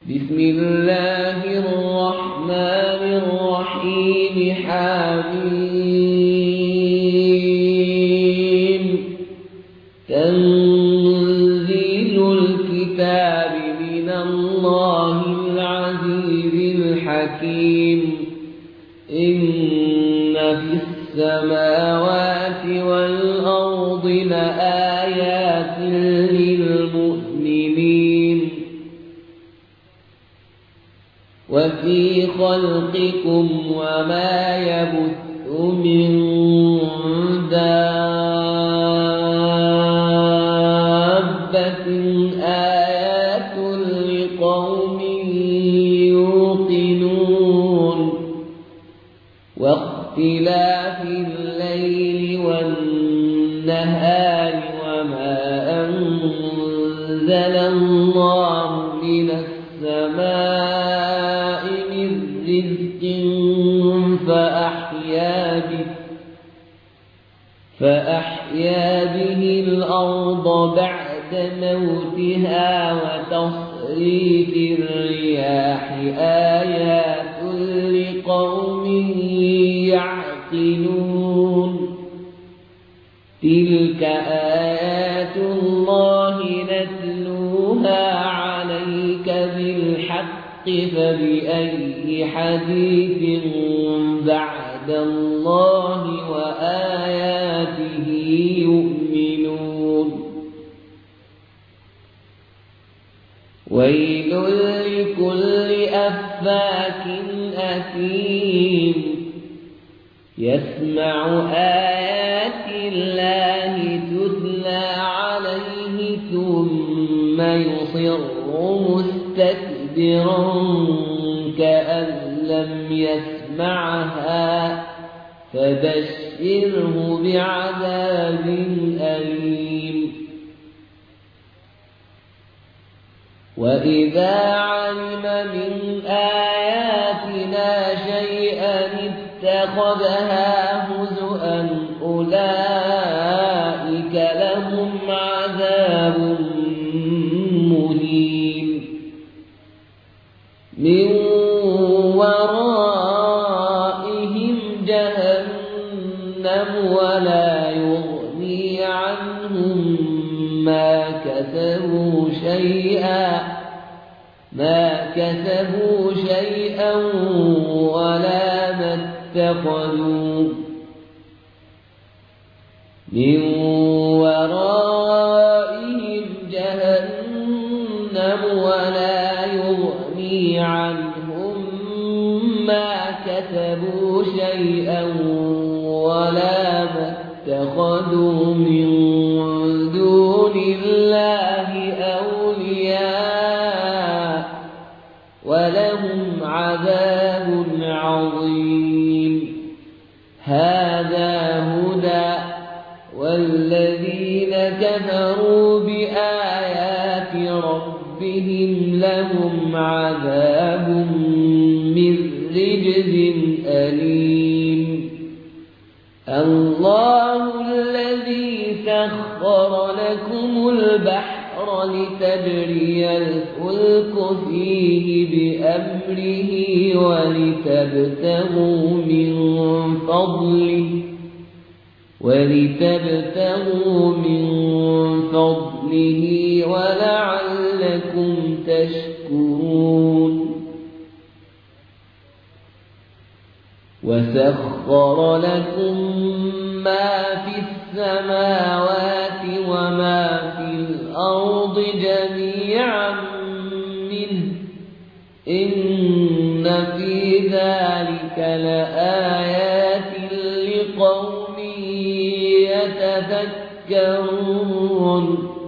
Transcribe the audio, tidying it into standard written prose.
بسم الله الرحمن الرحيم. حميم. تنزيل الكتاب من الله العزيز الحكيم. إن في السماوات والأرض لآيات للمؤمنين وفي خلقكم وما يبث من دابة آيات لقوم يوقنون. واختلاف الليل والنهار وما أنزل الله من السماء من رزق فأحيا به الأرض بعد موتها وتصريف الرياح آيات لقوم يعقلون. تلك آيات الله نتلوها عليك بالحق فبأي حديث بعد الله وآياته يؤمنون. ويل لكل أفاك أثيم يسمع آيات الله تتلى عليه ثم يصر مستكبرا كأن لم يسمعها فبشره بعذاب أليم. وإذا علم من آياتنا شيئا اتخذها هزؤا أولئك لهم عذاب مهين. من ورائهم جهنم ولا يغني عنهم ما كسبوا شيئا ولا ما اتخذوا. من ورائهم جهنم ولا يغني عنهم ما كسبوا شيئا ولا ما اتخذوا من دون الله أولياء ولهم عذاب عظيم. هذا هدى والذين كفروا بآيات ربهم لهم عذاب من رجز أليم. الله الذي سخر لكم البحر لتجري الفلك فيه بأمره ولتبتغوا من فضله ولعلكم تشكرون. وسخر لكم ما في السماوات وما في الأرض جميعا منه إن في ذلك لآيات لقوم يتفكرون.